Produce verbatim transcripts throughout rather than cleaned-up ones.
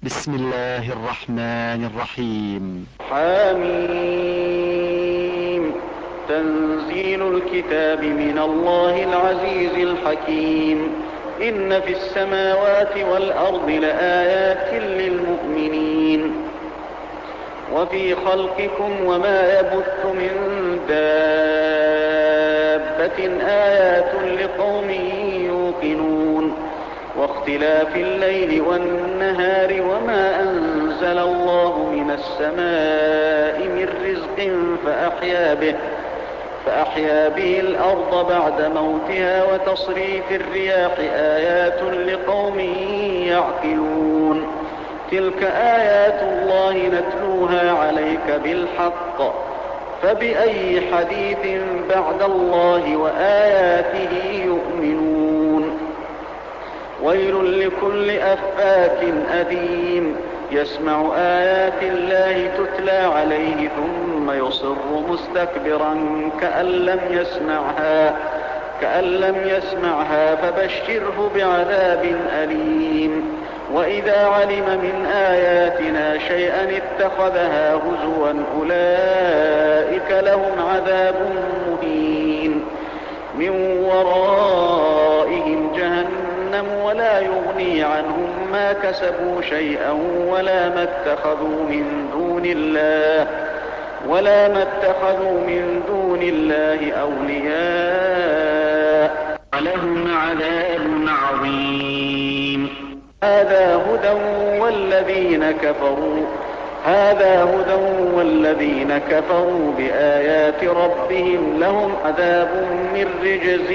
بسم الله الرحمن الرحيم. حميم. تنزيل الكتاب من الله العزيز الحكيم. إن في السماوات والأرض لآيات للمؤمنين وفي خلقكم وما يبث من دابة آيات لقوم يوقنون واختلاف الليل والنهار وما أنزل الله من السماء من رزق فأحيا به فأحيا به الأرض بعد موتها وتصريف الرياح آيات لقوم يعقلون. تلك آيات الله نتلوها عليك بالحق فبأي حديث بعد الله وآياته يؤمنون. ويل لكل أفاك أثيم يسمع آيات الله تتلى عليه ثم يصر مستكبرا كأن لم يسمعها كأن لم يسمعها فبشره بعذاب أليم. وإذا علم من آياتنا شيئا اتخذها هزوا أولئك لهم عذاب مهين من ورائهم جهنم ولا يغني عنهم ما كسبوا شيئا ولا ما اتخذوا من دون الله ولا ما اتخذوا من دون الله أولياء ولهم عذاب عظيم. هذا هدى والذين كفروا هذا هدى والذين كفروا بآيات ربهم لهم عذاب من رجز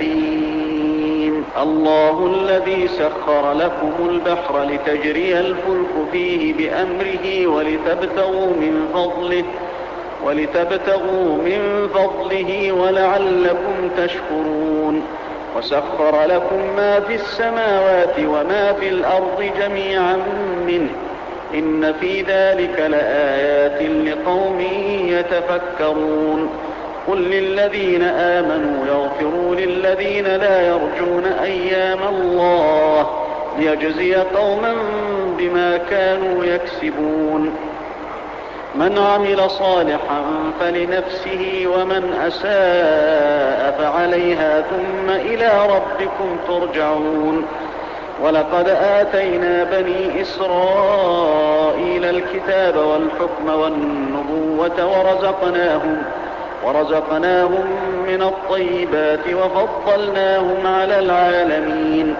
أليم. الله الذي سخر لكم البحر لتجري الفلك فيه بأمره ولتبتغوا من فضله ولتبتغوا من فضله ولعلكم تشكرون. وسخر لكم ما في السماوات وما في الأرض جميعا منه إن في ذلك لآيات لقوم يتفكرون. قل للذين آمنوا يغفروا للذين لا يرجون أيام الله ليجزي قوما بما كانوا يكسبون. من عمل صالحا فلنفسه ومن أساء فعليها ثم إلى ربكم ترجعون. ولقد آتينا بني إسرائيل الكتاب والحكم والنبوة ورزقناهم ورزقناهم من الطيبات وفضلناهم على العالمين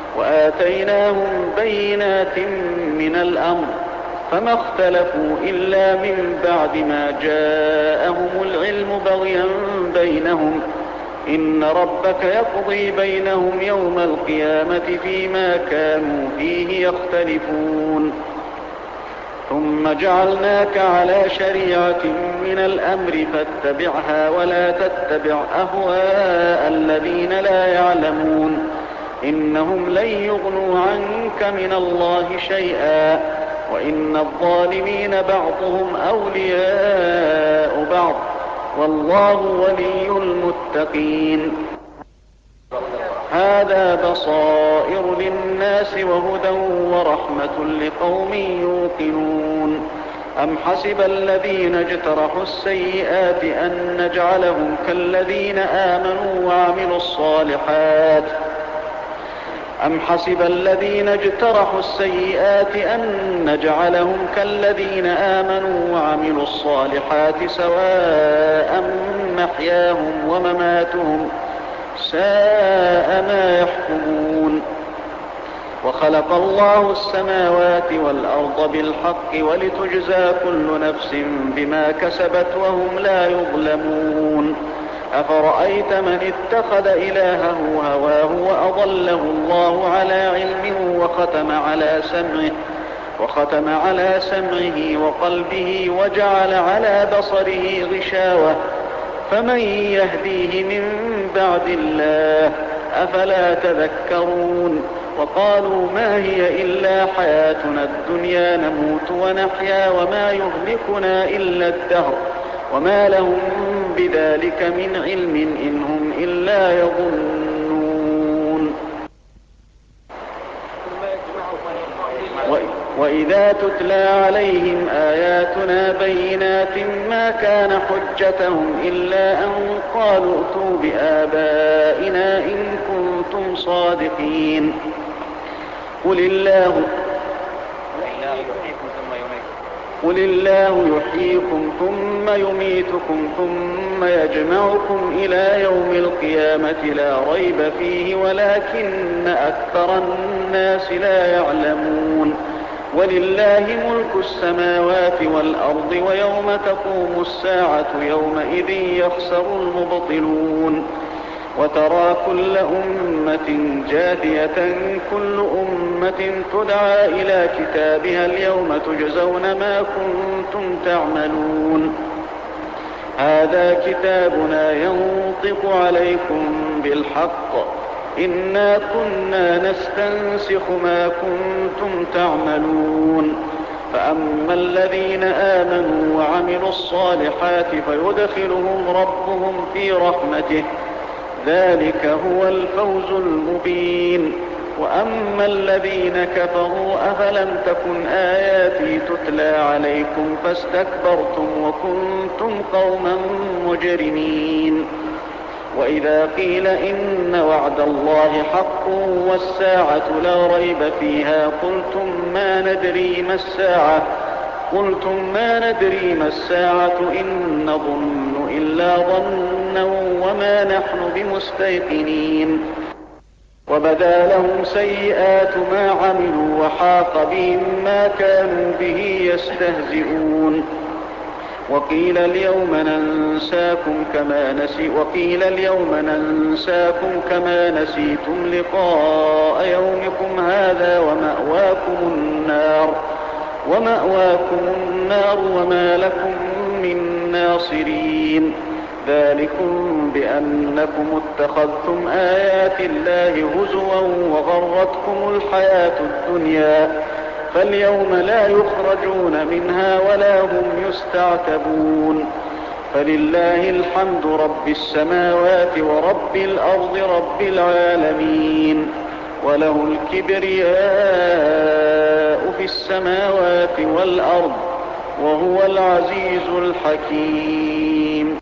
وآتيناهم بينات من الأمر فما اختلفوا إلا من بعد ما جاءهم العلم بغيا بينهم إن ربك يقضي بينهم يوم القيامة فيما كانوا فيه يختلفون. ثم جعلناك على شريعة من الأمر فاتبعها ولا تتبع أهواء الذين لا يعلمون إنهم لن يغنوا عنك من الله شيئا وإن الظالمين بعضهم أولياء بعض والله ولي المتقين. هذا بصائر للناس وهدى ورحمة لقوم يوقنون. أم حسب الذين اجترحوا السيئات أن نجعلهم كالذين آمنوا وعملوا الصالحات أم حسب الذين اجترحوا السيئات أن نجعلهم كالذين آمنوا وعملوا الصالحات سواء محياهم ومماتهم ساء ما يحكمون. وخلق الله السماوات والأرض بالحق ولتجزى كل نفس بما كسبت وهم لا يظلمون. أفرأيت من اتخذ إلهه هواه وأضله الله على علم وختم على سمعه وختم على سمعه وقلبه وجعل على بصره غشاوة فمن يهديه من بعد الله أفلا تذكرون. وقالوا ما هي إلا حياتنا الدنيا نموت ونحيا وما يهلكنا إلا الدهر وما لهم بذلك من علم إن هم إلا يظنون. وإذا تتلى عليهم آياتنا بينات ما كان حجتهم إلا أن قالوا ائتوا بآبائنا إن كنتم صادقين. قل الله قل الله يحييكم ثم يميتكم ثم يجمعكم إلى يوم القيامة لا ريب فيه ولكن أكثر الناس لا يعلمون. ولله ملك السماوات والأرض ويوم تقوم الساعة يومئذ يخسر المبطلون. وترى كل أمة جاثية كل أمة تدعى إلى كتابها اليوم تجزون ما كنتم تعملون. هذا كتابنا ينطق عليكم بالحق إنا كنا نستنسخ ما كنتم تعملون. فأما الذين آمنوا وعملوا الصالحات فيدخلهم ربهم في رحمته ذلك هو الفوز المبين. وأما الذين كفروا أفلم تكن آياتي تتلى عليكم فاستكبرتم وكنتم قوما مجرمين. وإذا قيل إن وعد الله حق والساعة لا ريب فيها قلتم ما ندري ما الساعة قلتم ما ندري ما الساعة إن نظن إلا ظنا وما نحن بمستيقنين. وبدا لهم سيئات ما عملوا وحاق بهم ما كانوا به يستهزئون. وقيل اليوم ننساكم كما نسي وقيل اليوم ننساكم كما نسيتم لقاء يومكم هذا ومأواكم النار ومأواكم النار وما لكم من ناصرين. ذلكم بأنكم اتخذتم آيات الله هزوا وغرتكم الحياة الدنيا فاليوم لا يخرجون منها ولا هم يستعتبون. فلله الحمد رب السماوات ورب الأرض رب العالمين وله الكبرياء في السماوات والأرض وهو العزيز الحكيم.